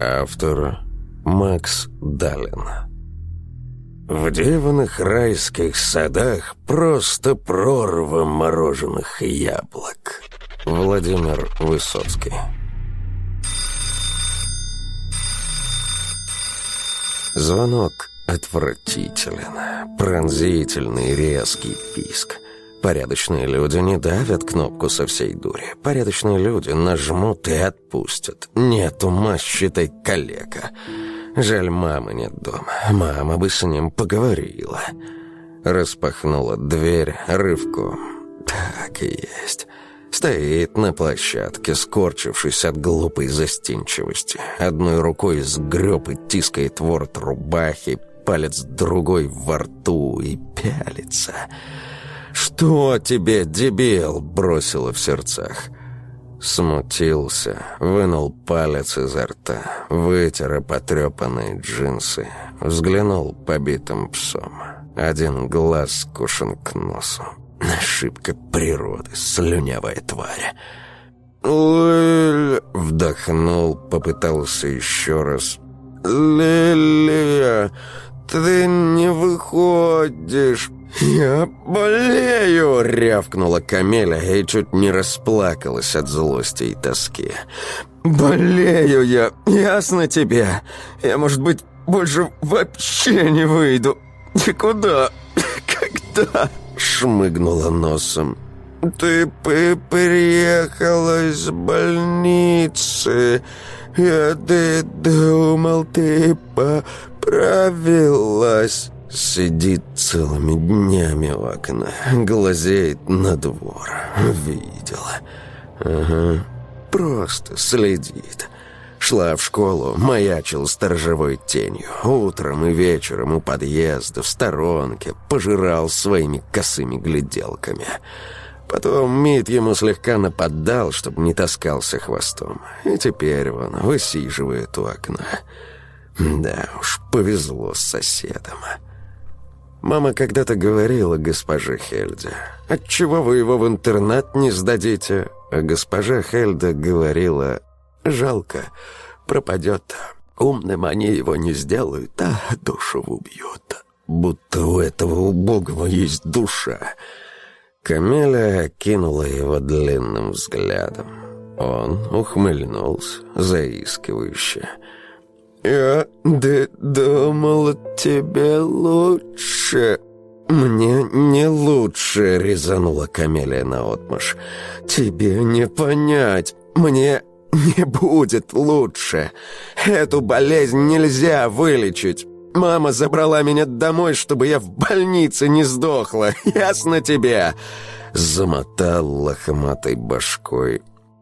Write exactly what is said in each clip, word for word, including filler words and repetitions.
Автор Макс Далин. В дивных райских садах просто прорва мороженых яблок. Владимир Высоцкий. Звонок отвратителен. Пронзительный резкий писк. Порядочные люди не давят кнопку со всей дури. Порядочные люди нажмут и отпустят. Нет ума, считай, калека. Жаль, мамы нет дома. Мама бы с ним поговорила. Распахнула дверь рывком. Так и есть. Стоит на площадке, скорчившись от глупой застенчивости. Одной рукой сгреб и тискает ворот рубахи, палец другой во рту и пялится. «Что тебе, дебил?» — бросила в сердцах. Смутился, вынул палец изо рта, вытер потрепанные джинсы, взглянул побитым псом. Один глаз скушен к носу. Ошибка природы, слюнявая тварь. «Лилия!» — вдохнул, попытался еще раз. «Лилия, ты не выходишь!» «Я болею!» — рявкнула Камиля и чуть не расплакалась от злости и тоски. «Болею я, ясно тебе? Я, может быть, больше вообще не выйду. Никуда. Когда?» — шмыгнула носом. «Ты приехала из больницы. Я ты думал, ты поправилась». Сидит целыми днями у окна, глазеет на двор. Видела. Ага, просто следит. Шла в школу, маячил сторожевой тенью. Утром и вечером у подъезда, в сторонке, пожирал своими косыми гляделками. Потом МИД ему слегка нападал, чтобы не таскался хвостом. И теперь он высиживает у окна. Да уж, повезло с соседом. Мама когда-то говорила госпоже Хельде: «Отчего вы его в интернат не сдадите?» А госпожа Хельда говорила: «Жалко, пропадет. Умным они его не сделают, а душу убьют». Будто у этого убогого есть душа. Камиля кинула его длинным взглядом. Он ухмыльнулся заискивающе. «Я д- думала, тебе лучше». «Мне не лучше», — резанула Камелия наотмашь. «Тебе не понять. Мне не будет лучше. Эту болезнь нельзя вылечить. Мама забрала меня домой, чтобы я в больнице не сдохла. Ясно тебе?» Замотал лохматой башкой.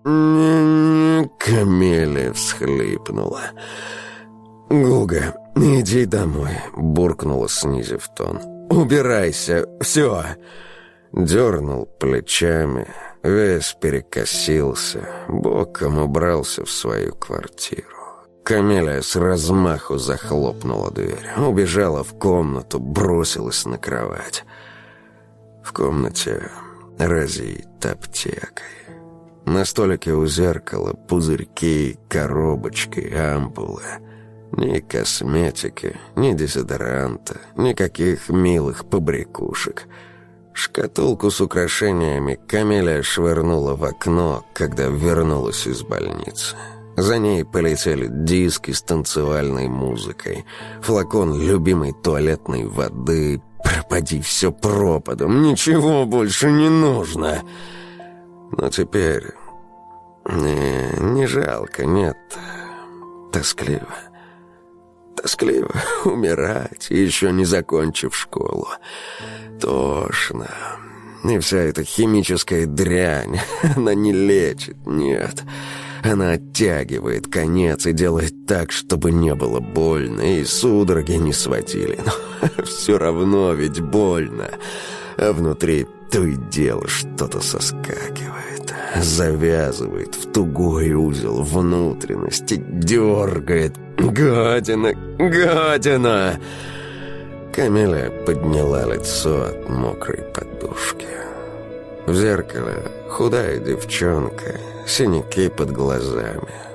Камелия всхлипнула. «Гуга, иди домой», — буркнула, снизив тон. «Убирайся, все». Дернул плечами, весь перекосился, боком убрался в свою квартиру. Камелия с размаху захлопнула дверь, убежала в комнату, бросилась на кровать. В комнате разит аптекой. На столике у зеркала пузырьки, коробочки, ампулы. Ни косметики, ни дезодоранта, никаких милых побрякушек. Шкатулку с украшениями Камелия швырнула в окно, когда вернулась из больницы. За ней полетели диски с танцевальной музыкой, флакон любимой туалетной воды. Пропади все пропадом, ничего больше не нужно. Но теперь не, не жалко, нет, тоскливо. Тоскливо умирать, еще не закончив школу. Тошно. И вся эта химическая дрянь, она не лечит, нет. Она оттягивает конец и делает так, чтобы не было больно, и судороги не сводили. Но все равно ведь больно. А внутри то и дело что-то соскакивает, завязывает в тугой узел внутренности, дергает. «Гадина! Гадина!» Камиля подняла лицо от мокрой подушки. В зеркале худая девчонка, синяки под глазами,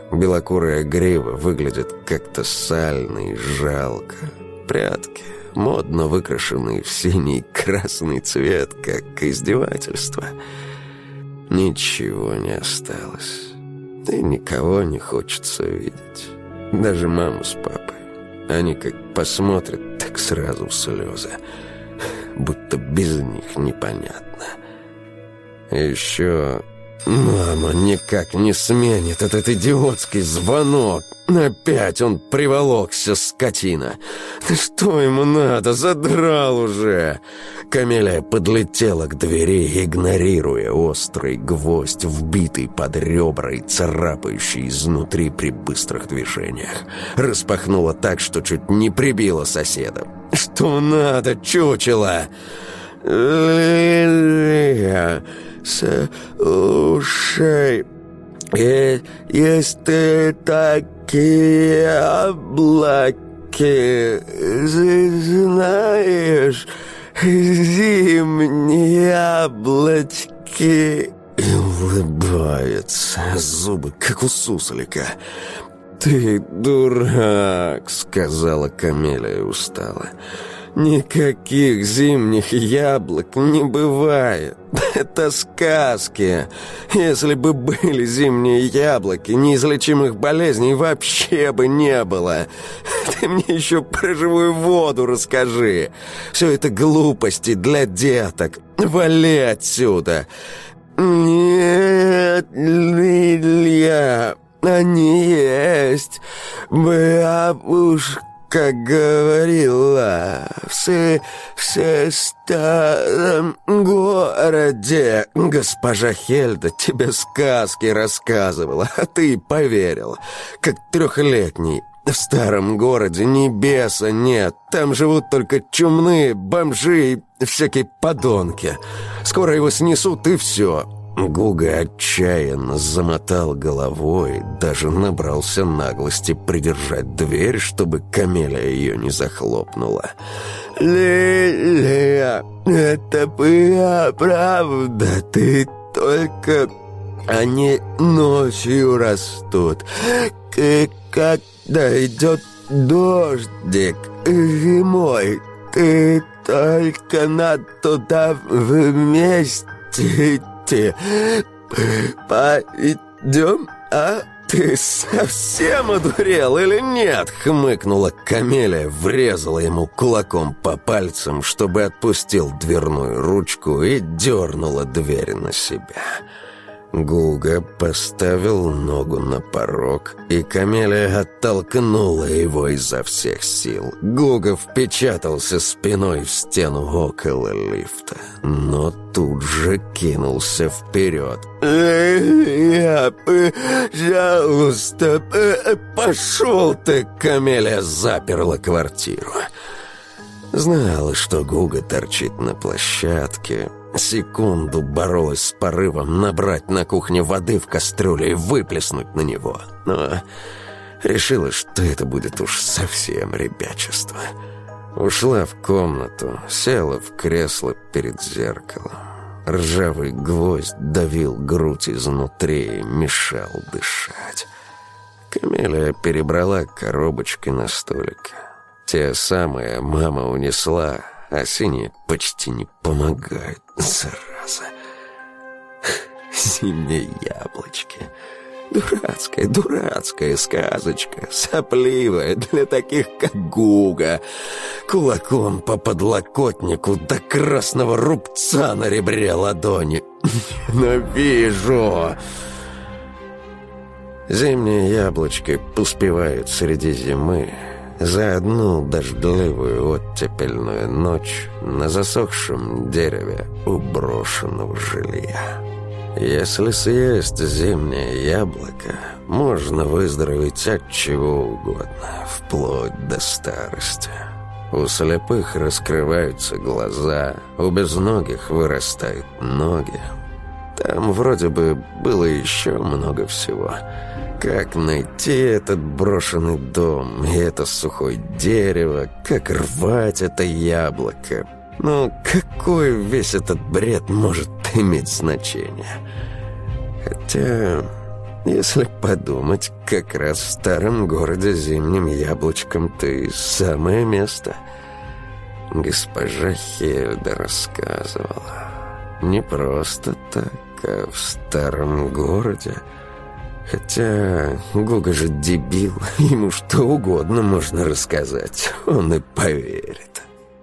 Белокурая грива выглядит как-то сально и жалко. Прядки, модно выкрашенные в синий и красный цвет, как издевательство. Ничего не осталось. И никого не хочется видеть. Даже маму с папой. Они как посмотрят, так сразу в слезы. Будто без них непонятно. Еще мама никак не сменит этот идиотский звонок. Опять он приволокся, скотина. Да что ему надо? Задрал уже. Камелия подлетела к двери, игнорируя острый гвоздь, вбитый под ребра и царапающий изнутри при быстрых движениях. Распахнула так, что чуть не прибила соседа. «Что надо, чучело?» «Лилия, слушай, есть ты такие яблоки, знаешь, зимние яблочки». И улыбается, зубы как у суслика. «Ты дурак», — сказала Камелия устало. «Никаких зимних яблок не бывает. Это сказки. Если бы были зимние яблоки, неизлечимых болезней вообще бы не было. Ты мне еще про живую воду расскажи. Все это глупости для деток. Вали отсюда». «Нет, Лилия, они есть. Бабушка как говорила, в, в старом городе госпожа Хельда тебе сказки рассказывала, а ты поверил, как трехлетний. В старом городе ни беса нет, там живут только чумные, бомжи и всякие подонки. Скоро его снесут и все». Гуга отчаянно замотал головой, даже набрался наглости придержать дверь, чтобы Камелия ее не захлопнула. «Лилия, это была правда, ты только... Они ночью растут, и когда идет дождик зимой, ты только надо туда вместе... Пойдем, а? Ты совсем одурел или нет?» — хмыкнула Камелия, врезала ему кулаком по пальцам, чтобы отпустил дверную ручку, и дернула дверь на себя. Гуга поставил ногу на порог, и Камелия оттолкнула его изо всех сил. Гуга впечатался спиной в стену около лифта, но тут же кинулся вперед. «Я, пожалуйста, пошел ты!» Камелия заперла квартиру. Знала, что Гуга торчит на площадке. Секунду боролась с порывом набрать на кухне воды в кастрюле и выплеснуть на него. Но решила, что это будет уж совсем ребячество. Ушла в комнату, села в кресло перед зеркалом. Ржавый гвоздь давил грудь изнутри и мешал дышать. Камелия перебрала коробочки на столике. Те самые мама унесла, а синие почти не помогают, зараза. Зимние яблочки. Дурацкая, дурацкая сказочка, сопливая для таких, как Гуга. Кулаком по подлокотнику до красного рубца на ребре ладони. Ненавижу. Зимние яблочки поспевают среди зимы. За одну дождливую оттепельную ночь на засохшем дереве у брошенного жилья. Если съесть зимнее яблоко, можно выздороветь от чего угодно, вплоть до старости. У слепых раскрываются глаза, у безногих вырастают ноги. Там вроде бы было еще много всего. Как найти этот брошенный дом и это сухое дерево, как рвать это яблоко. Но какой весь этот бред может иметь значение? Хотя Если подумать, как раз в старом городе зимним яблочком-то и самое место. Госпожа Хельда рассказывала. Не просто так, а в старом городе. Хотя Гуга же дебил, ему что угодно можно рассказать, он и поверит.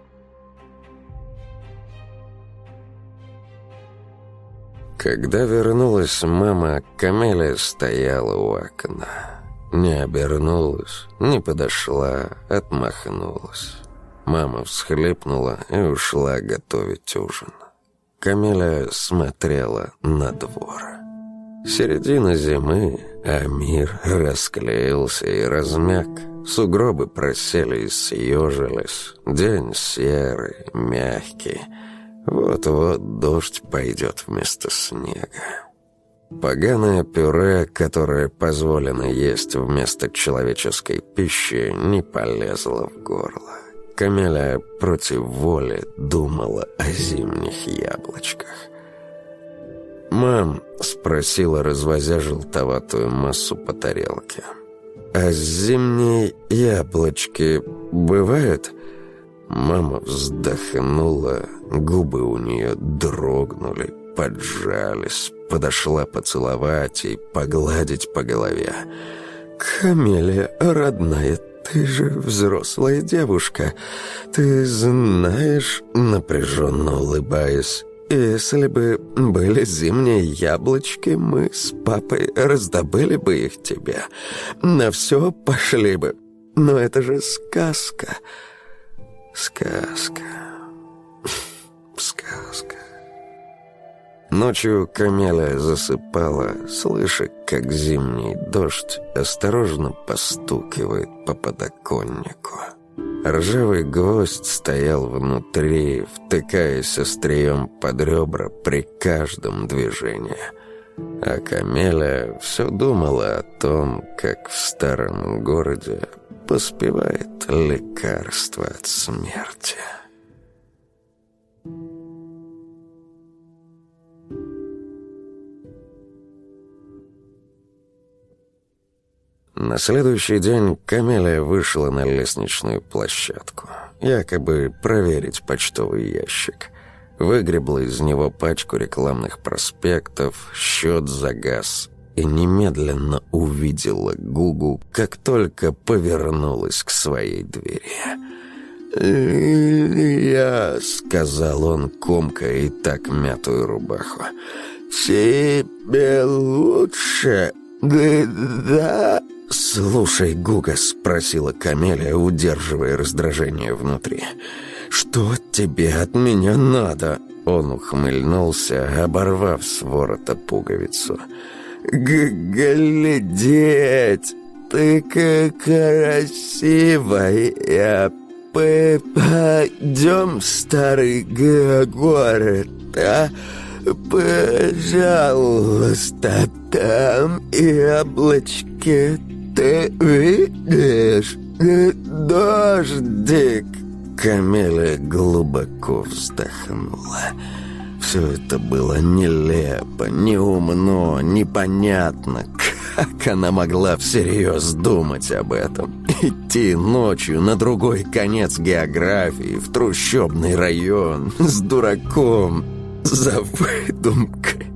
Когда вернулась мама, Камелия стояла у окна. Не обернулась, не подошла, отмахнулась. Мама всхлипнула и ушла готовить ужин. Камелия смотрела на двор. Середина зимы, а мир расклеился и размяк. Сугробы просели и съежились. День серый, мягкий. Вот-вот дождь пойдет вместо снега. Поганое пюре, которое позволено есть вместо человеческой пищи, не полезло в горло. Камелия против воли думала о зимних яблочках. «Мам», — спросила, развозя желтоватую массу по тарелке, «а зимние яблочки бывают?» Мама вздохнула, губы у нее дрогнули, поджались, подошла поцеловать и погладить по голове. «Камелия, родная, ты же взрослая девушка. Ты знаешь, напряженно улыбаясь, если бы были зимние яблочки, мы с папой раздобыли бы их тебе. На все пошли бы. Но это же сказка». Сказка. Сказка. Ночью Камелия засыпала, слыша, как зимний дождь осторожно постукивает по подоконнику. Ржавый гвоздь стоял внутри, втыкаясь острием под ребра при каждом движении. А Камелия все думала о том, как в старом городе поспевает лекарство от смерти. На следующий день Камелия вышла на лестничную площадку, якобы проверить почтовый ящик. Выгребла из него пачку рекламных проспектов, счет за газ и немедленно увидела Гугу, как только повернулась к своей двери. «Я», — сказал он, комкая и так мятую рубаху, «тебе лучше, да?» «Слушай, Гуга», — спросила Камелия, удерживая раздражение внутри, «что тебе от меня надо?» Он ухмыльнулся, оборвав с ворота пуговицу. «Глядеть, ты как красивая! Пойдем в старый город, а? Пожалуйста, там яблочки, ты видишь? Дождик!» Камелия глубоко вздохнула. Все это было нелепо, неумно, непонятно. Как она могла всерьез думать об этом? Идти ночью на другой конец географии, в трущобный район, с дураком, за выдумкой.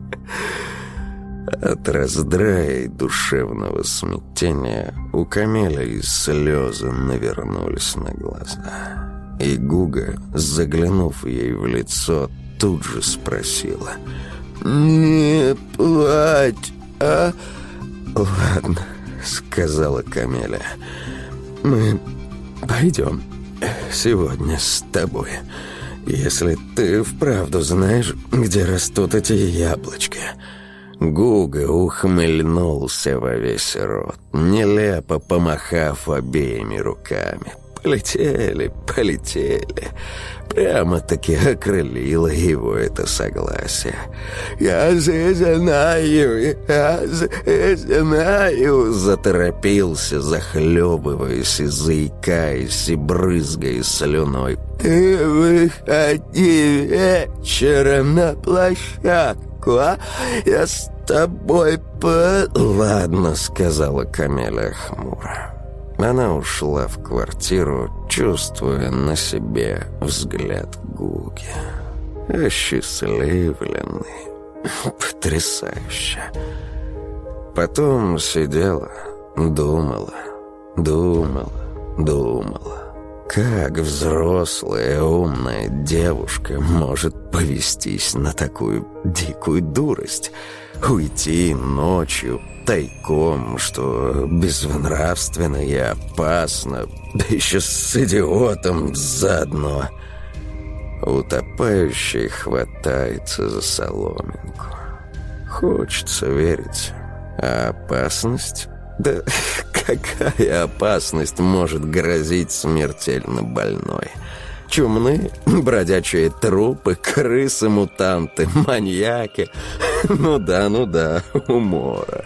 От раздрая и душевного смятения у Камелии слезы навернулись на глаза. И Гуга, заглянув ей в лицо, тут же спросила: «Не плачь, а?» «Ладно», — сказала Камелия, «мы пойдем сегодня с тобой, если ты вправду знаешь, где растут эти яблочки». Гуга ухмыльнулся во весь рот, нелепо помахав обеими руками. Полетели, полетели. Прямо-таки окрылило его это согласие. «Я знаю, я знаю», — заторопился, захлебываясь и заикаясь и брызгая слюной. «Ты выходи вечером на площадку, а? Я с тобой по...» «Ладно», — сказала Камеля хмуро. Она ушла в квартиру, чувствуя на себе взгляд Гуги. Осчастливленный. Потрясающе. Потом сидела, думала, думала, думала. Как взрослая умная девушка может повестись на такую дикую дурость? Уйти ночью тайком, что безнравственно и опасно, да еще с идиотом заодно. Утопающий хватается за соломинку. Хочется верить. А опасность? Да какая опасность может грозить смертельно больной? Чумные, бродячие трупы, крысы-мутанты, маньяки. Ну да, ну да, умора.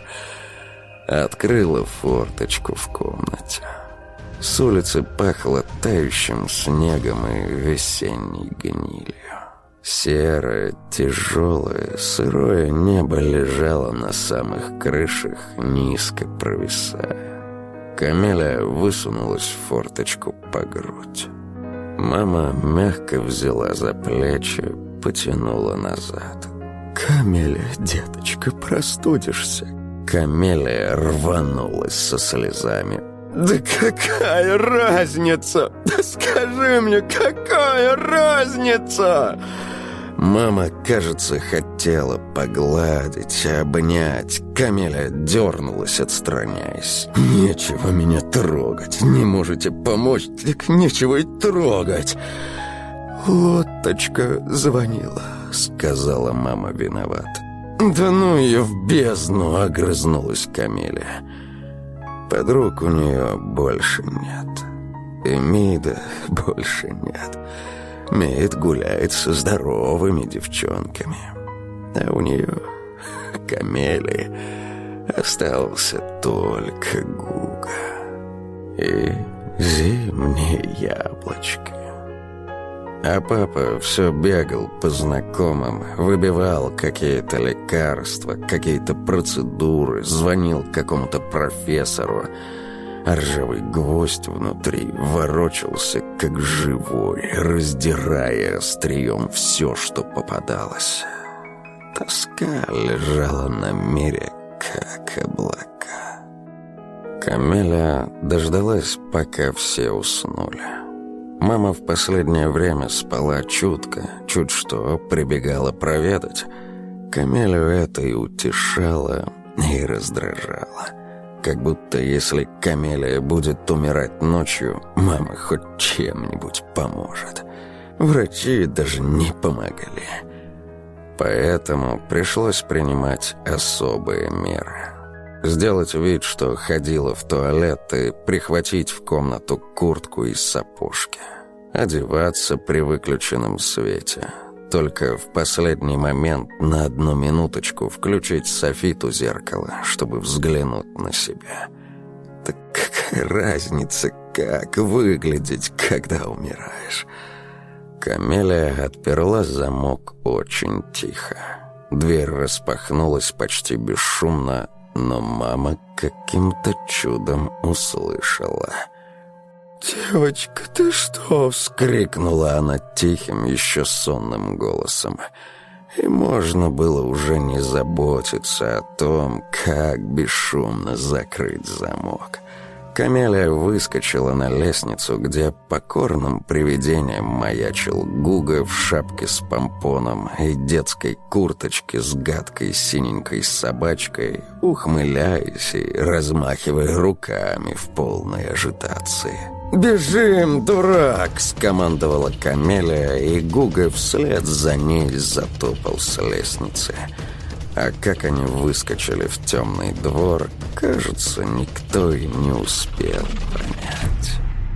Открыла форточку в комнате. С улицы пахло тающим снегом и весенней гнилью. Серое, тяжелое, сырое небо лежало на самых крышах, низко провисая. Камеля высунулась в форточку по грудь. Мама мягко взяла за плечи, потянула назад. «Камеля, деточка, простудишься». Камеля рванулась со слезами. «Да какая разница? Да скажи мне, какая разница?» Мама, кажется, хотела погладить, обнять. Камеля дернулась, отстраняясь. «Нечего меня трогать. Не можете помочь, так нечего и трогать». «Лоточка звонила», — сказала мама виноват. «Да ну ее в бездну», — огрызнулась Камеля. Подруг у нее больше нет. И Мида больше нет. Мид гуляет со здоровыми девчонками. А у нее, Камели, остался только Гуга и зимнее яблочко. А папа все бегал по знакомым, выбивал какие-то лекарства, какие-то процедуры, звонил какому-то профессору. А ржавый гвоздь внутри ворочался, как живой, раздирая острием все, что попадалось. Тоска лежала на мире, как облака. Камеля дождалась, пока все уснули. Мама в последнее время спала чутко, чуть что прибегала проведать. Камелю это и утешало, и раздражало. Как будто если Камелия будет умирать ночью, мама хоть чем-нибудь поможет. Врачи даже не помогали. Поэтому пришлось принимать особые меры. Сделать вид, что ходила в туалет, и прихватить в комнату куртку и сапожки. Одеваться при выключенном свете. Только в последний момент на одну минуточку включить софиту зеркала, чтобы взглянуть на себя. Так какая разница, как выглядеть, когда умираешь? Камеля отперла замок очень тихо. Дверь распахнулась почти бесшумно, но мама каким-то чудом услышала. «Девочка, ты что?» — вскрикнула она тихим, еще сонным голосом. И можно было уже не заботиться о том, как бесшумно закрыть замок. Камеля выскочила на лестницу, где покорным привидением маячил Гуга в шапке с помпоном и детской курточке с гадкой синенькой собачкой, ухмыляясь и размахивая руками в полной ажитации. «Бежим, дурак!» — скомандовала Камеля, и Гуга вслед за ней затопал с лестницы. А как они выскочили в темный двор, кажется, никто и не успел понять.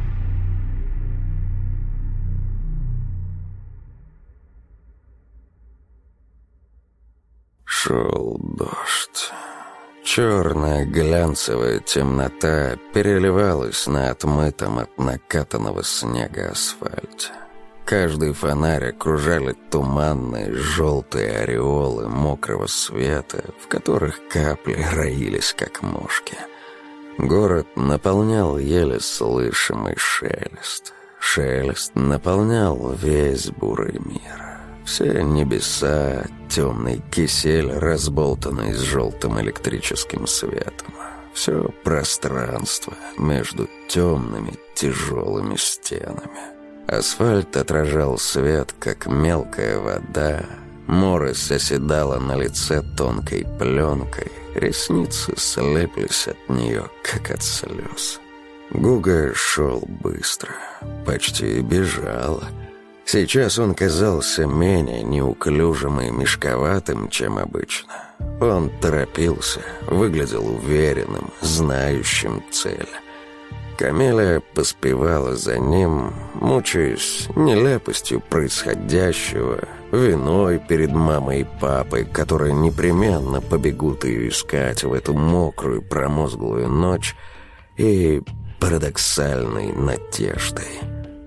Шел дождь. Черная глянцевая темнота переливалась на отмытом от накатанного снега асфальте. Каждый фонарь окружали туманные желтые ореолы мокрого света, в которых капли роились, как мошки. Город наполнял еле слышимый шелест. Шелест наполнял весь бурый мир. Все небеса, темный кисель, разболтанный с желтым электрическим светом. Все пространство между темными тяжелыми стенами. Асфальт отражал свет, как мелкая вода. Морось оседала на лице тонкой пленкой. Ресницы слеплись от нее, как от слез. Гуга шел быстро, почти бежал. Сейчас он казался менее неуклюжим и мешковатым, чем обычно. Он торопился, выглядел уверенным, знающим цель. Камелия поспевала за ним, мучаясь нелепостью происходящего, виной перед мамой и папой, которые непременно побегут ее искать в эту мокрую промозглую ночь, и парадоксальной надеждой.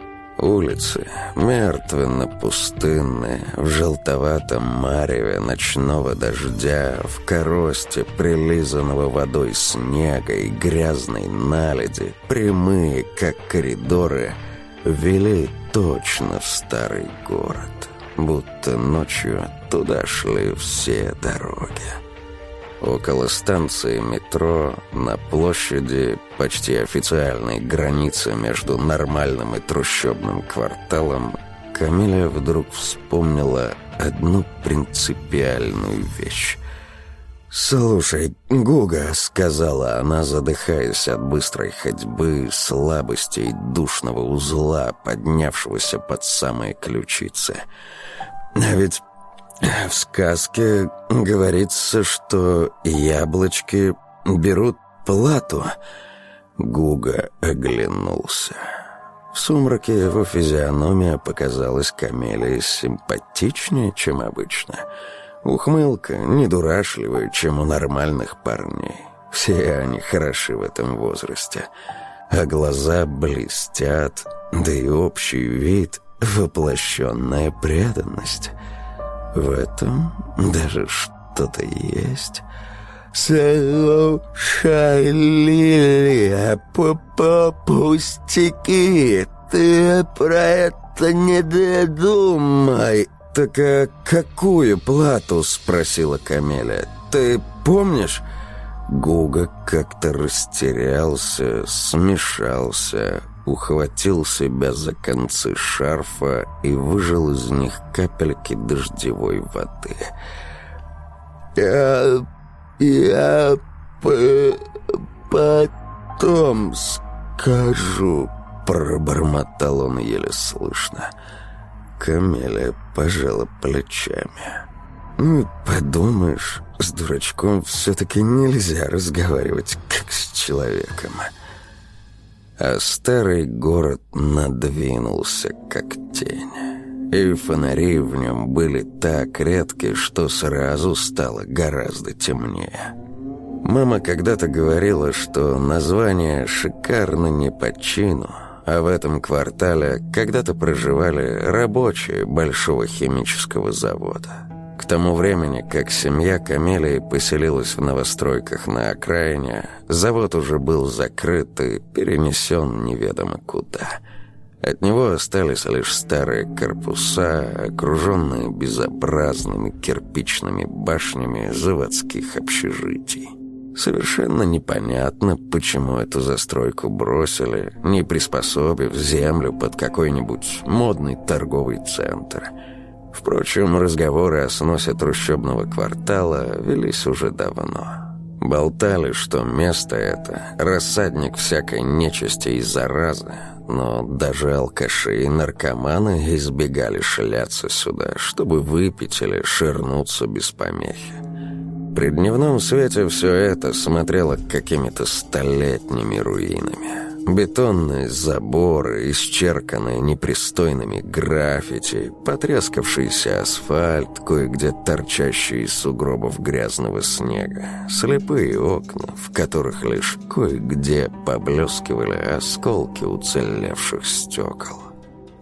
Улицы, мертвенно-пустынные, в желтоватом мареве ночного дождя, в коросте прилизанного водой снега и грязной наледи, прямые, как коридоры, вели точно в старый город, будто ночью туда шли все дороги. Около станции метро, на площади, почти официальной границы между нормальным и трущобным кварталом, Камелия вдруг вспомнила одну принципиальную вещь. «Слушай, Гуга», — сказала она, задыхаясь от быстрой ходьбы, слабости и душного узла, поднявшегося под самые ключицы. «А ведь в сказке говорится, что яблочки берут плату». Гуга оглянулся. В сумраке его физиономия показалась Камелии симпатичнее, чем обычно. Ухмылка недурашливая, чем у нормальных парней. Все они хороши в этом возрасте. А глаза блестят, да и общий вид — воплощенная преданность. В этом даже что-то есть. «Слушай, Лилия, по пустяки, ты про это не додумай». «Так а какую плату?» — спросила Камелия. «Ты помнишь?» Гуга как-то растерялся, смешался, ухватил себя за концы шарфа и выжал из них капельки дождевой воды. «Я... я... потом скажу», — пробормотал он еле слышно. Камелия пожала плечами. «Ну, подумаешь, с дурачком все-таки нельзя разговаривать, как с человеком». А старый город надвинулся, как тень. И фонари в нем были так редки, что сразу стало гораздо темнее. Мама когда-то говорила, что название шикарно не по чину, а в этом квартале когда-то проживали рабочие большого химического завода. К тому времени, как семья Камелии поселилась в новостройках на окраине, завод уже был закрыт и перенесен неведомо куда. От него остались лишь старые корпуса, окруженные безобразными кирпичными башнями заводских общежитий. Совершенно непонятно, почему эту застройку бросили, не приспособив землю под какой-нибудь модный торговый центр. Впрочем, разговоры о сносе трущобного квартала велись уже давно. Болтали, что место это – рассадник всякой нечисти и заразы, но даже алкаши и наркоманы избегали шляться сюда, чтобы выпить или ширнуться без помехи. При дневном свете все это смотрело какими-то столетними руинами. Бетонные заборы, исчерканные непристойными граффити, потрескавшийся асфальт, кое-где торчащие из сугробов грязного снега, слепые окна, в которых лишь кое-где поблескивали осколки уцелевших стекол.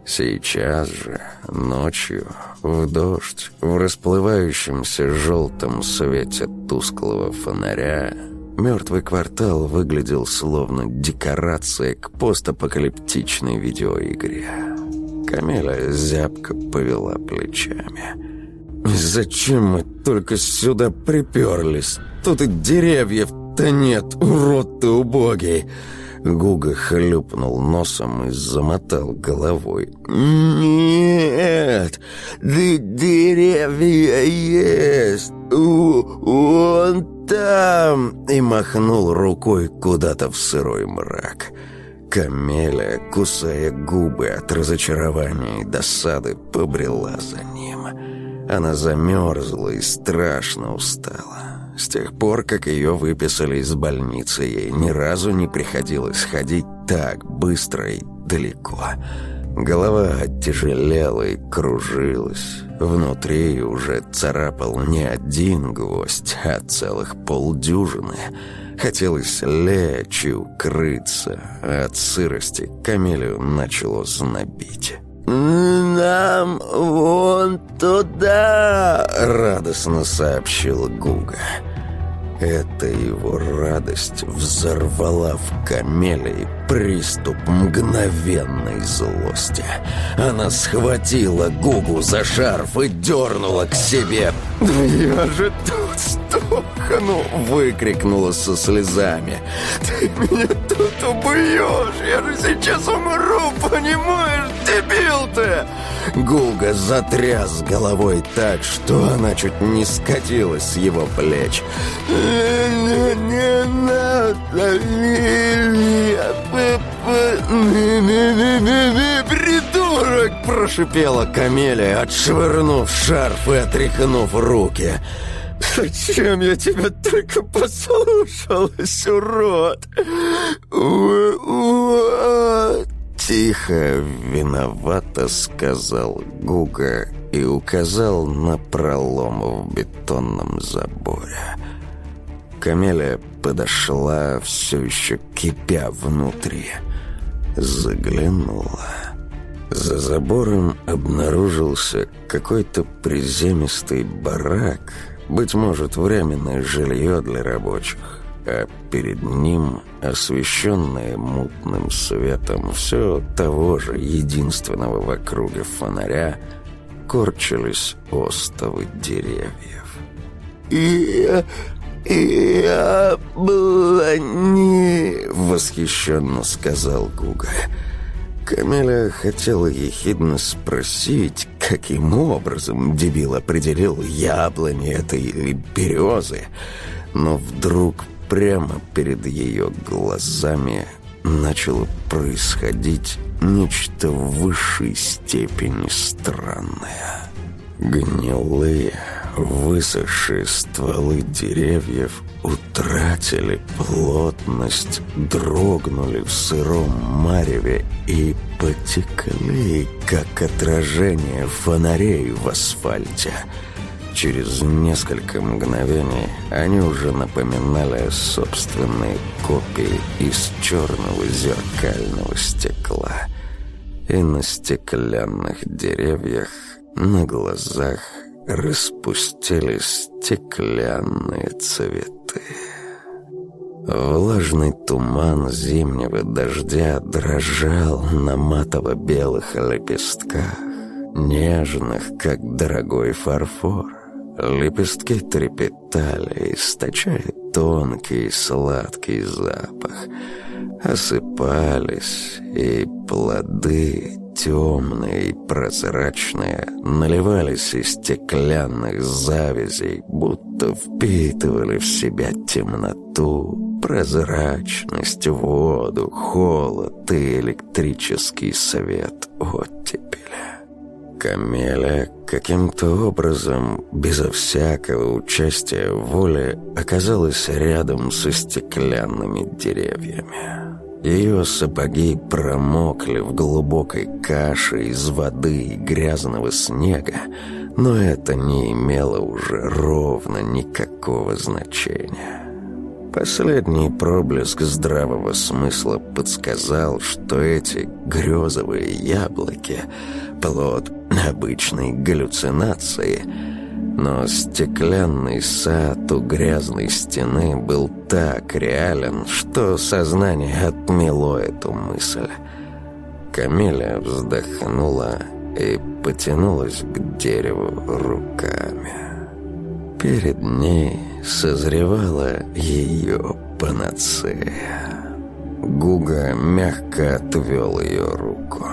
Сейчас же, ночью, в дождь, в расплывающемся желтом свете тусклого фонаря, мертвый квартал выглядел словно декорация к постапокалиптичной видеоигре. Камиля зябко повела плечами. «Зачем мы только сюда приперлись? Тут и деревьев-то нет, урод ты убогий!» Гуга хлюпнул носом и замотал головой. «Нет, да деревья есть, вон там!» И махнул рукой куда-то в сырой мрак. Камиля, кусая губы от разочарования и досады, побрела за ним. Она замерзла и страшно устала. С тех пор, как ее выписали из больницы, ей ни разу не приходилось ходить так быстро и далеко. Голова оттяжелела и кружилась. Внутри уже царапал не один гвоздь, а целых полдюжины. Хотелось лечь и укрыться, а от сырости Камилю начало знобить. «Нам вон туда!» — радостно сообщил Гуга. Эта его радость взорвала в Камиле приступ мгновенной злости. Она схватила Гугу за шарф и дернула к себе. «Я же тут стукну!» — выкрикнула со слезами. «Ты меня тут убьешь! Я же сейчас умру, понимаешь, дебил ты!» Гуга затряс головой так, что она чуть не скатилась с его плеч. «Не, не надо, Лилия, придурок!» — прошипела Камиля, отшвырнув шарф и отряхнув руки. «Зачем я тебя только послушалась, урод?» «Вот!» Тихо, виновато сказал Гуга и указал на пролом в бетонном заборе. Камиля подошла, все еще кипя внутри. Заглянула. За забором обнаружился какой-то приземистый барак, быть может, временное жилье для рабочих, а перед ним, освещенное мутным светом все того же единственного в округе фонаря, корчились остовы деревьев. «И... и яблони!» — восхищенно сказал Гуга. Камиля хотела ехидно спросить, каким образом дебил определил, яблони это или березы, но вдруг прямо перед ее глазами начало происходить нечто в высшей степени странное. Гнилые, высохшие стволы деревьев утратили плотность, дрогнули в сыром мареве и потекли, как отражение фонарей в асфальте. Через несколько мгновений они уже напоминали собственные копии из черного зеркального стекла. И на стеклянных деревьях на глазах распустились стеклянные цветы. Влажный туман зимнего дождя дрожал на матово-белых лепестках, нежных, как дорогой фарфор. Лепестки трепетали, источая тонкий сладкий запах. Осыпались, и плоды, темные и прозрачные, наливались из стеклянных завязей, будто впитывали в себя темноту, прозрачность, воду, холод и электрический свет оттепели. Камиля каким-то образом, безо всякого участия воли, оказалась рядом со стеклянными деревьями. Ее сапоги промокли в глубокой каше из воды и грязного снега, но это не имело уже ровно никакого значения. Последний проблеск здравого смысла подсказал, что эти грезовые яблоки – плод обычной галлюцинации, но стеклянный сад у грязной стены был так реален, что сознание отмело эту мысль. Камиля вздохнула и потянулась к дереву руками. Перед ней созревала ее панацея. Гуга мягко отвел ее руку.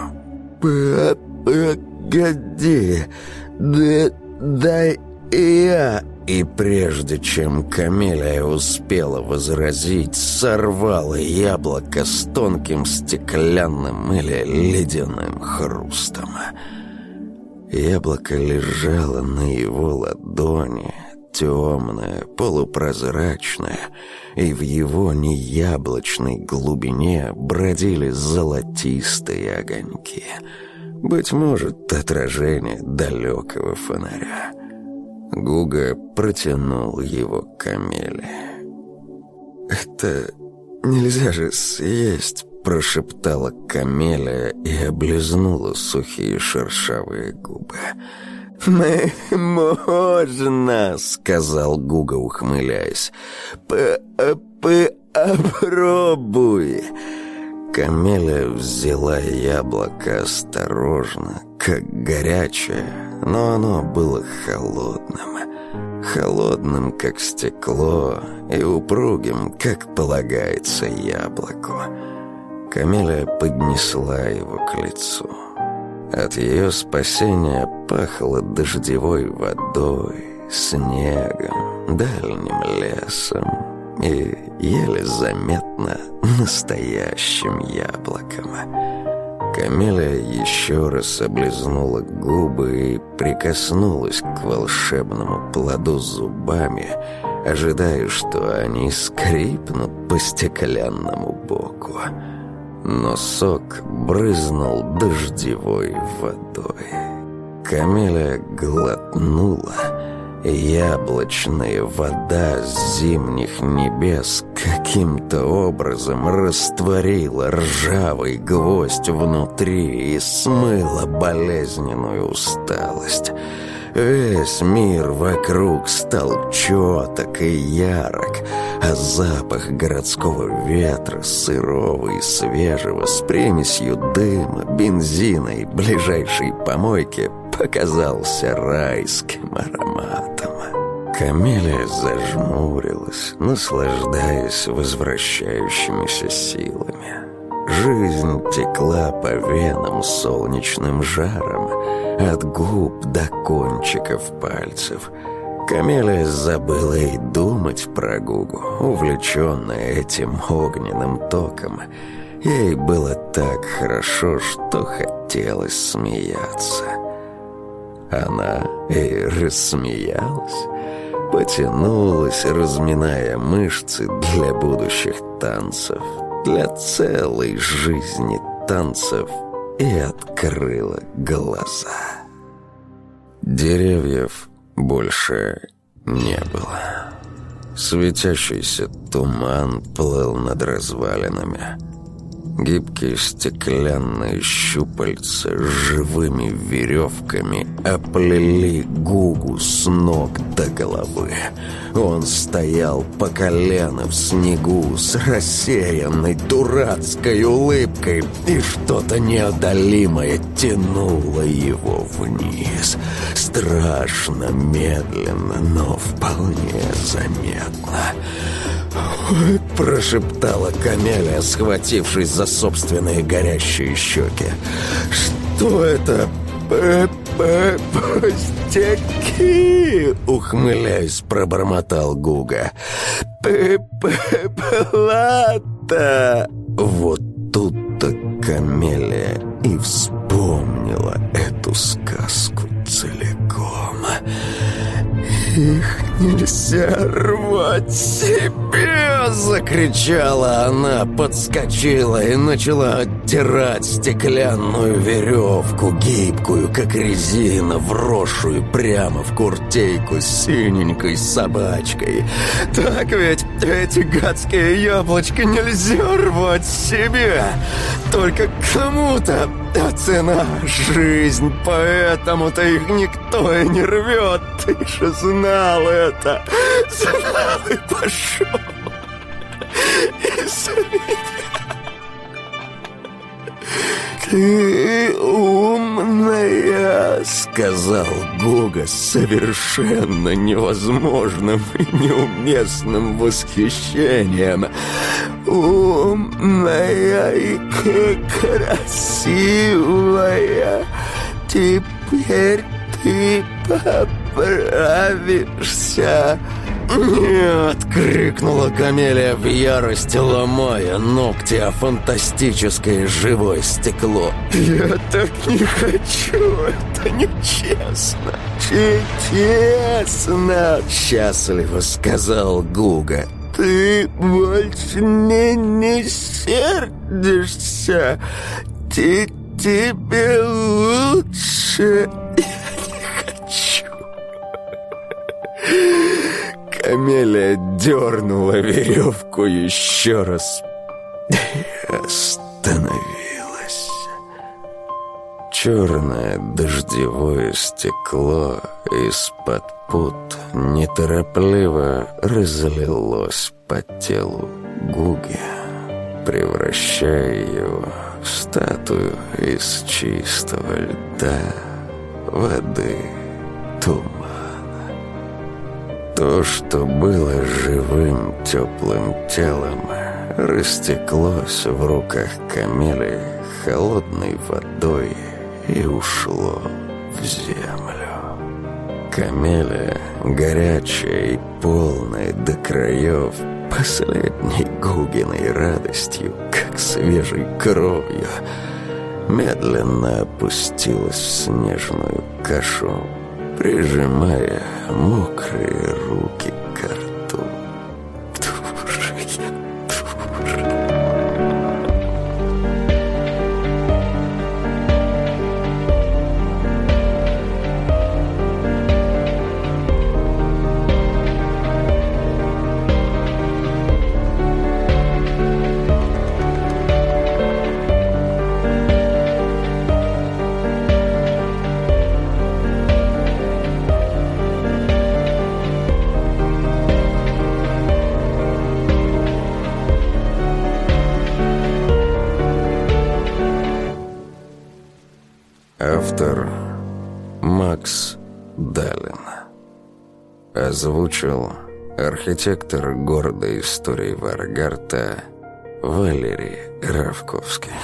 «Погоди, да, дай я...» И прежде чем Камиля успела возразить, сорвала яблоко с тонким стеклянным или ледяным хрустом. Яблоко лежало на его ладони, темное, полупрозрачное, и в его неяблочной глубине бродили золотистые огоньки. Быть может, отражение далекого фонаря. Гуга протянул его к Камиле. «Это нельзя же съесть», — прошептала Камиля и облизнула сухие шершавые губы. «Мы можно», — сказал Гуга, ухмыляясь. «Попробуй». Камиля взяла яблоко осторожно, как горячее, но оно было холодным. Холодным, как стекло, и упругим, как полагается яблоку. Камиля поднесла его к лицу. От ее спасения пахло дождевой водой, снегом, дальним лесом и еле заметно настоящим яблоком. Камиля еще раз облизнула губы и прикоснулась к волшебному плоду зубами, ожидая, что они скрипнут по стеклянному боку. Но сок брызнул дождевой водой. Камиля глотнула. Яблочная вода с зимних небес каким-то образом растворила ржавый гвоздь внутри и смыла болезненную усталость. Весь мир вокруг стал четок и ярок, а запах городского ветра, сырого и свежего, с примесью дыма, бензина и ближайшей помойки, показался райским ароматом. Камиля зажмурилась, наслаждаясь возвращающимися силами. Жизнь текла по венам солнечным жаром, от губ до кончиков пальцев. Камиля забыла и думать про Гугу, увлеченная этим огненным током. Ей было так хорошо, что хотелось смеяться. Она и рассмеялась, потянулась, разминая мышцы для будущих танцев, для целой жизни танцев, и открыла глаза. Деревьев больше не было. Светящийся туман плыл над развалинами. Гибкие стеклянные щупальца с живыми веревками оплели Гугу с ног до головы. Он стоял по колено в снегу с рассеянной дурацкой улыбкой, и что-то неодолимое тянуло его вниз. Страшно медленно, но вполне заметно. Прошептала Камиля, схватившись за собственные горящие щеки. «Что это? Пустяки!» Ухмыляясь, пробормотал Гуга. «Плата!» Вот тут-то Камиля и вспомнила эту сказку целиком. «Их нельзя рвать себе за Закричала она, подскочила и начала оттирать стеклянную веревку, гибкую, как резина, вросшую прямо в куртейку с синенькой собачкой. Так ведь эти гадские яблочки нельзя рвать себе. Только кому-то цена жизнь, поэтому-то их никто и не рвет. Ты же знал это. Знал и пошел. «Ты умная», — сказал Гуга с совершенно невозможным и неуместным восхищением. «Умная и красивая. Теперь ты поправишься». «Нет!» — крикнула Камелия в ярости, ломая ногти о фантастическое живое стекло. «Я так не хочу! Это нечестно!» «Честно!» — счастливо сказал Гуга. «Ты больше не, не сердишься! Ты, тебе лучше! Я не хочу!» Камелия дернула веревку еще раз и остановилась. Черное дождевое стекло из-под пут неторопливо разлилось по телу Гуги, превращая его в статую из чистого льда, воды, тумана. То, что было живым, теплым телом, растеклось в руках Камелии холодной водой и ушло в землю. Камелия, горячая и полная до краев, последней Гугиной радостью, как свежей кровью, медленно опустилась в снежную кашу, прижимая мокрые руки к рту. Дура я, дура. Автор Макс Далин. Озвучил архитектор города истории Варгарта Валерий Равковский.